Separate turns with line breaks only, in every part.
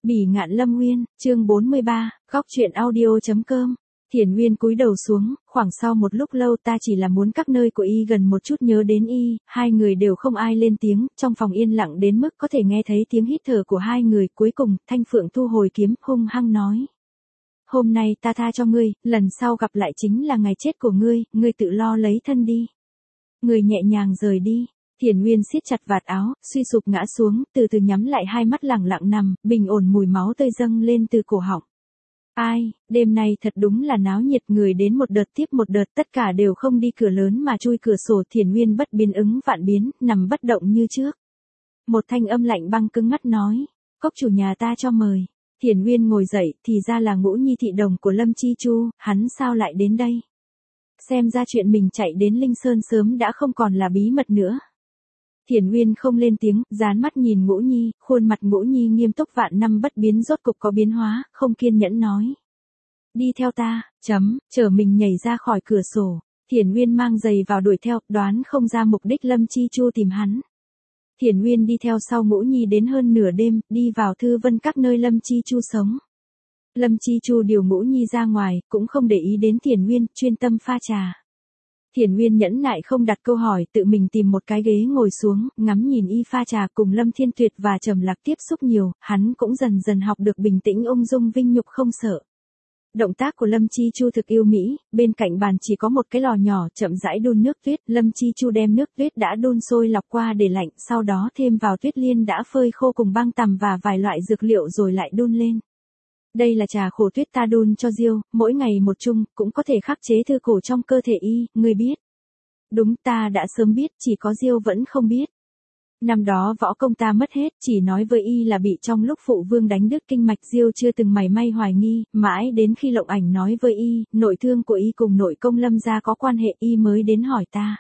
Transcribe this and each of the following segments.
Bỉ ngạn Lâm Nguyên, chương 43, góc truyện audio.com. Thiển Nguyên cúi đầu xuống, khoảng sau một lúc lâu ta chỉ là muốn các nơi của y gần một chút nhớ đến y, hai người đều không ai lên tiếng, trong phòng yên lặng đến mức có thể nghe thấy tiếng hít thở của hai người, cuối cùng, Thanh Phượng thu hồi kiếm, hung hăng nói. Hôm nay ta tha cho ngươi, lần sau gặp lại chính là ngày chết của ngươi tự lo lấy thân đi. Người nhẹ nhàng rời đi. Thiển Nguyên siết chặt vạt áo, suy sụp ngã xuống, từ từ nhắm lại hai mắt lẳng lặng nằm, bình ổn mùi máu tươi dâng lên từ cổ họng. Ai, đêm nay thật đúng là náo nhiệt, người đến một đợt tiếp một đợt, tất cả đều không đi cửa lớn mà chui cửa sổ. Thiển Nguyên bất biến ứng vạn biến, nằm bất động như trước. Một thanh âm lạnh băng cứng ngắt nói, cốc chủ nhà ta cho mời. Thiển Nguyên ngồi dậy, thì ra là Ngũ Nhi thị đồng của Lâm Chi Chu, hắn sao lại đến đây? Xem ra chuyện mình chạy đến Linh Sơn sớm đã không còn là bí mật nữa. Thiển Nguyên không lên tiếng, dán mắt nhìn Ngũ Nhi, khuôn mặt Ngũ Nhi nghiêm túc vạn năm bất biến rốt cục có biến hóa, không kiên nhẫn nói. Đi theo ta, chở mình nhảy ra khỏi cửa sổ. Thiển Nguyên mang giày vào đuổi theo, đoán không ra mục đích Lâm Chi Chu tìm hắn. Thiển Nguyên đi theo sau Ngũ Nhi đến hơn nửa đêm, đi vào Thư Vân các nơi Lâm Chi Chu sống. Lâm Chi Chu điều Ngũ Nhi ra ngoài, cũng không để ý đến Thiển Nguyên, chuyên tâm pha trà. Thiển Nguyên nhẫn nại không đặt câu hỏi, tự mình tìm một cái ghế ngồi xuống, ngắm nhìn y pha trà. Cùng Lâm Thiên Tuyệt và Trầm Lạc tiếp xúc nhiều, hắn cũng dần dần học được bình tĩnh ung dung vinh nhục không sợ. Động tác của Lâm Chi Chu thực yêu mỹ, bên cạnh bàn chỉ có một cái lò nhỏ, chậm rãi đun nước tuyết. Lâm Chi Chu đem nước tuyết đã đun sôi lọc qua để lạnh, sau đó thêm vào tuyết liên đã phơi khô cùng băng tằm và vài loại dược liệu rồi lại đun lên. Đây là trà khổ tuyết ta đun cho Diêu, mỗi ngày một chung, cũng có thể khắc chế thư cổ trong cơ thể y, ngươi biết. Đúng, ta đã sớm biết, chỉ có Diêu vẫn không biết. Năm đó võ công ta mất hết, chỉ nói với y là bị trong lúc phụ vương đánh đứt kinh mạch. Diêu chưa từng mảy may hoài nghi, mãi đến khi Lộng Ảnh nói với y, nội thương của y cùng nội công Lâm gia có quan hệ, y mới đến hỏi ta.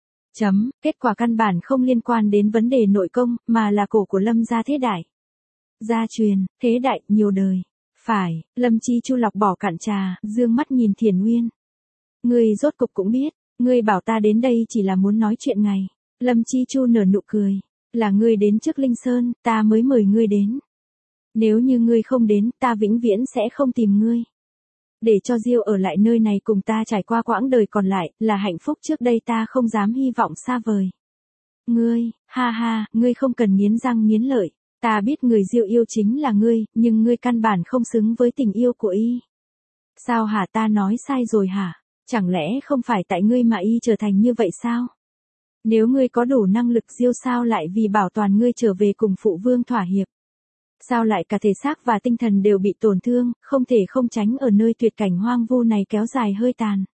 Kết quả căn bản không liên quan đến vấn đề nội công, mà là cổ của Lâm gia thế đại. Gia truyền, thế đại, nhiều đời. Phải, Lâm Chi Chu lọc bỏ cạn trà, dương mắt nhìn Thiển Nguyên. Ngươi rốt cục cũng biết, ngươi bảo ta đến đây chỉ là muốn nói chuyện ngày. Lâm Chi Chu nở nụ cười, là ngươi đến trước Linh Sơn, ta mới mời ngươi đến. Nếu như ngươi không đến, ta vĩnh viễn sẽ không tìm ngươi. Để cho Diêu ở lại nơi này cùng ta trải qua quãng đời còn lại, là hạnh phúc trước đây ta không dám hy vọng xa vời. Ngươi, ha ha, ngươi không cần nghiến răng nghiến lợi. Ta biết người Diêu yêu chính là ngươi, nhưng ngươi căn bản không xứng với tình yêu của y. Sao hả, ta nói sai rồi hả? Chẳng lẽ không phải tại ngươi mà y trở thành như vậy sao? Nếu ngươi có đủ năng lực, Diêu sao lại vì bảo toàn ngươi trở về cùng phụ vương thỏa hiệp? Sao lại cả thể xác và tinh thần đều bị tổn thương, không thể không tránh ở nơi tuyệt cảnh hoang vu này kéo dài hơi tàn?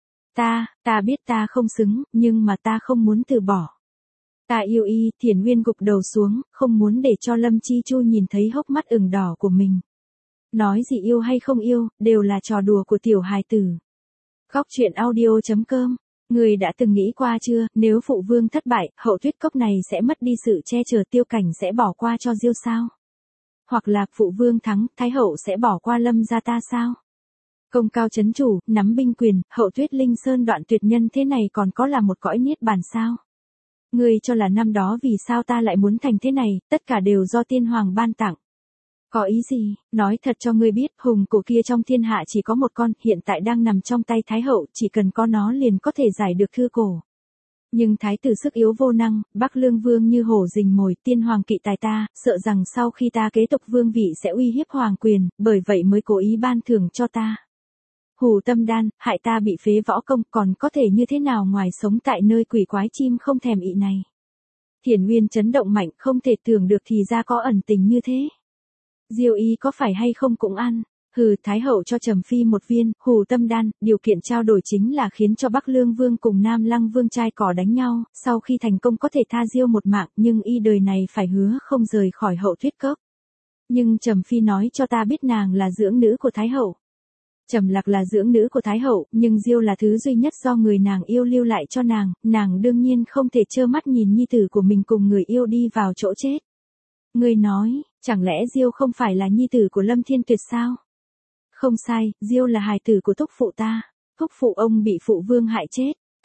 Ta biết ta không xứng, nhưng mà ta không muốn từ bỏ. Ta yêu y. Thiển Nguyên gục đầu xuống, không muốn để cho Lâm Chi Chu nhìn thấy hốc mắt ửng đỏ của mình. Nói gì yêu hay không yêu, đều là trò đùa của tiểu hài tử. Góc truyện audio.com. Người đã từng nghĩ qua chưa, nếu phụ vương thất bại, Hậu Tuyết Cốc này sẽ mất đi sự che chở, Tiêu Cảnh sẽ bỏ qua cho Diêu sao? Hoặc là phụ vương thắng, Thái hậu sẽ bỏ qua Lâm gia ta sao? Công cao chấn chủ, nắm binh quyền, Hậu Tuyết Linh Sơn đoạn tuyệt nhân thế này còn có là một cõi niết bàn sao? Ngươi cho là năm đó vì sao ta lại muốn thành thế này, tất cả đều do tiên hoàng ban tặng. Có ý gì, nói thật cho ngươi biết, hùng cổ kia trong thiên hạ chỉ có một con, hiện tại đang nằm trong tay Thái hậu, chỉ cần có nó liền có thể giải được thư cổ. Nhưng thái tử sức yếu vô năng, Bắc Lương vương như hổ rình mồi, tiên hoàng kỵ tài ta, sợ rằng sau khi ta kế tục vương vị sẽ uy hiếp hoàng quyền, bởi vậy mới cố ý ban thưởng cho ta. Hù tâm đan, hại ta bị phế võ công, còn có thể như thế nào ngoài sống tại nơi quỷ quái chim không thèm ị này. Thiển Nguyên chấn động mạnh, không thể tưởng được thì ra có ẩn tình như thế. Diêu y có phải hay không cũng ăn. Thái hậu cho Trầm Phi một viên hù tâm đan, điều kiện trao đổi chính là khiến cho Bắc Lương vương cùng Nam Lăng vương trai cỏ đánh nhau, sau khi thành công có thể tha Diêu một mạng, nhưng y đời này phải hứa không rời khỏi Hậu Tuyết Cốc. Nhưng Trầm Phi nói cho ta biết nàng là dưỡng nữ của Thái hậu. Trầm Lạc là dưỡng nữ của Thái hậu, nhưng Diêu là thứ duy nhất do người nàng yêu lưu lại cho nàng đương nhiên không thể trơ mắt nhìn nhi tử của mình cùng người yêu đi vào chỗ chết. Ngươi nói, chẳng lẽ Diêu không phải là nhi tử của Lâm Thiên Tuyệt sao? Không sai, Diêu là hài tử của thúc phụ ta. Thúc phụ ông bị phụ vương hại chết,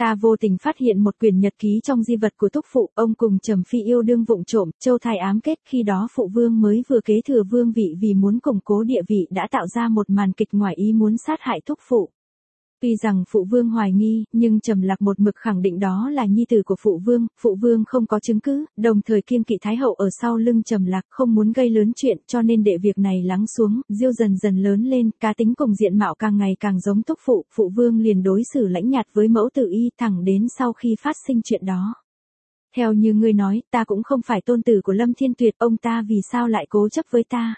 Ta vô tình phát hiện một quyển nhật ký trong di vật của thúc phụ, ông cùng Trầm Phi yêu đương vụng trộm, châu thai ám kết, khi đó phụ vương mới vừa kế thừa vương vị, vì muốn củng cố địa vị đã tạo ra một màn kịch ngoài ý muốn sát hại thúc phụ. Tuy rằng phụ vương hoài nghi, nhưng Trầm Lạc một mực khẳng định đó là nhi tử của phụ vương không có chứng cứ, đồng thời kiêng kỵ Thái hậu ở sau lưng Trầm Lạc, không muốn gây lớn chuyện, cho nên để việc này lắng xuống. Diêu dần dần lớn lên, cá tính cùng diện mạo càng ngày càng giống thúc phụ vương liền đối xử lãnh nhạt với mẫu tử y, thẳng đến sau khi phát sinh chuyện đó. Theo như ngươi nói, ta cũng không phải tôn tử của Lâm Thiên Tuyệt, ông ta vì sao lại cố chấp với ta?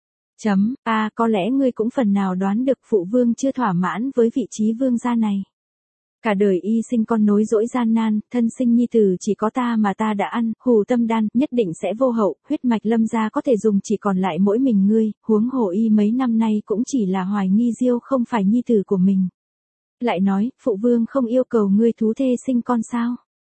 Có lẽ ngươi cũng phần nào đoán được phụ vương chưa thỏa mãn với vị trí vương gia này. Cả đời y sinh con nối dỗi gian nan, thân sinh nhi tử chỉ có ta mà ta đã ăn, hù tâm đan, nhất định sẽ vô hậu, huyết mạch Lâm gia có thể dùng chỉ còn lại mỗi mình ngươi, huống hồ y mấy năm nay cũng chỉ là hoài nghi Diêu không phải nhi tử của mình. Lại nói, phụ vương không yêu cầu ngươi thú thê sinh con sao?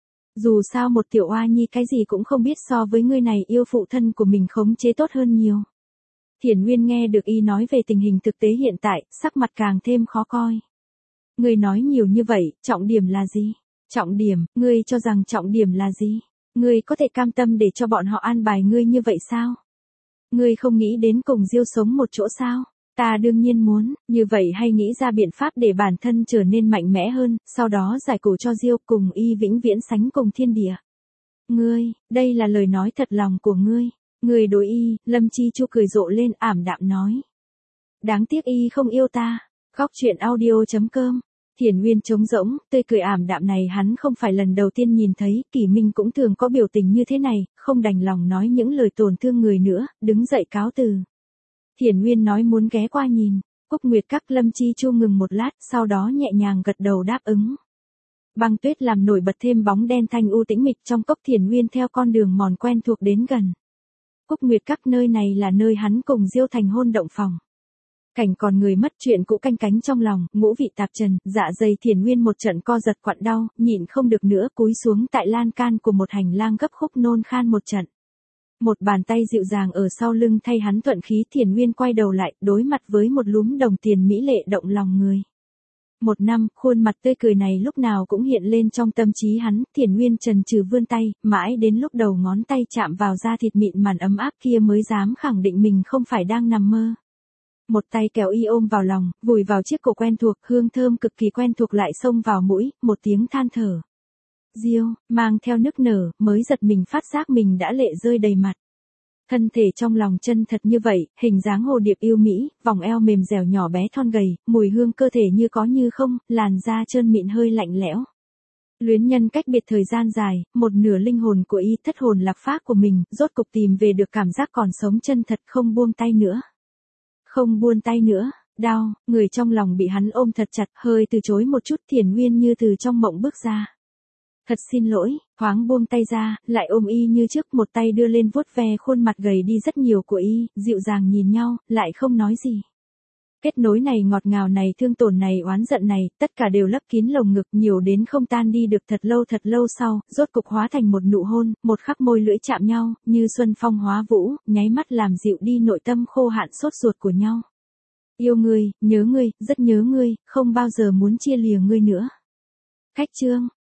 Dù sao một tiểu oa nhi cái gì cũng không biết so với ngươi này yêu phụ thân của mình khống chế tốt hơn nhiều. Thiển Nguyên nghe được y nói về tình hình thực tế hiện tại, sắc mặt càng thêm khó coi. Ngươi nói nhiều như vậy, trọng điểm là gì? Trọng điểm, ngươi cho rằng trọng điểm là gì? Ngươi có thể cam tâm để cho bọn họ an bài ngươi như vậy sao? Ngươi không nghĩ đến cùng Diêu sống một chỗ sao? Ta đương nhiên muốn, như vậy hay nghĩ ra biện pháp để bản thân trở nên mạnh mẽ hơn, sau đó giải cổ cho Diêu cùng y vĩnh viễn sánh cùng thiên địa. Ngươi, đây là lời nói thật lòng của ngươi. Người đối y, Lâm Chi Chu cười rộ lên ảm đạm nói. Đáng tiếc y không yêu ta. Khóc chuyện audio.com. Thiển Nguyên trống rỗng, tươi cười ảm đạm này hắn không phải lần đầu tiên nhìn thấy, Kỷ Minh cũng thường có biểu tình như thế này, không đành lòng nói những lời tổn thương người nữa, đứng dậy cáo từ. Thiển Nguyên nói muốn ghé qua nhìn, Cúc Nguyệt Các. Lâm Chi Chu ngừng một lát, sau đó nhẹ nhàng gật đầu đáp ứng. Băng tuyết làm nổi bật thêm bóng đen thanh u tĩnh mịch trong cốc. Thiển Nguyên theo con đường mòn quen thuộc đến gần. Cúc Nguyệt Các, nơi này là nơi hắn cùng Diêu thành hôn động phòng. Cảnh còn người mất, chuyện cũ canh cánh trong lòng, ngũ vị tạp trần, dạ dày Thiển Nguyên một trận co giật quặn đau, nhịn không được nữa cúi xuống tại lan can của một hành lang gấp khúc nôn khan một trận. Một bàn tay dịu dàng ở sau lưng thay hắn thuận khí. Thiển Nguyên quay đầu lại, đối mặt với một lúm đồng tiền mỹ lệ động lòng người. Một năm, khuôn mặt tươi cười này lúc nào cũng hiện lên trong tâm trí hắn. Thiển Nguyên chần chừ vươn tay, mãi đến lúc đầu ngón tay chạm vào da thịt mịn màn ấm áp kia mới dám khẳng định mình không phải đang nằm mơ. Một tay kéo y ôm vào lòng, vùi vào chiếc cổ quen thuộc, hương thơm cực kỳ quen thuộc lại xông vào mũi, một tiếng than thở. Diêu, mang theo nức nở, mới giật mình phát giác mình đã lệ rơi đầy mặt. Thân thể trong lòng chân thật như vậy, hình dáng hồ điệp yêu mỹ, vòng eo mềm dẻo nhỏ bé thon gầy, mùi hương cơ thể như có như không, làn da trơn mịn hơi lạnh lẽo. Luyến nhân cách biệt thời gian dài, một nửa linh hồn của y, thất hồn lạc phách của mình, rốt cục tìm về được cảm giác còn sống chân thật, không buông tay nữa. Không buông tay nữa, đau, người trong lòng bị hắn ôm thật chặt, hơi từ chối một chút. Thiển Nguyên như từ trong mộng bước ra. Thật xin lỗi, thoáng buông tay ra, lại ôm y như trước, một tay đưa lên vuốt ve khuôn mặt gầy đi rất nhiều của y, dịu dàng nhìn nhau, lại không nói gì. Kết nối này, ngọt ngào này, thương tổn này, oán giận này, tất cả đều lấp kín lồng ngực, nhiều đến không tan đi được. Thật lâu sau, rốt cục hóa thành một nụ hôn, một khắc môi lưỡi chạm nhau, như xuân phong hóa vũ, nháy mắt làm dịu đi nội tâm khô hạn sốt ruột của nhau. Yêu ngươi, nhớ ngươi, rất nhớ ngươi, không bao giờ muốn chia lìa ngươi nữa. Khách chương.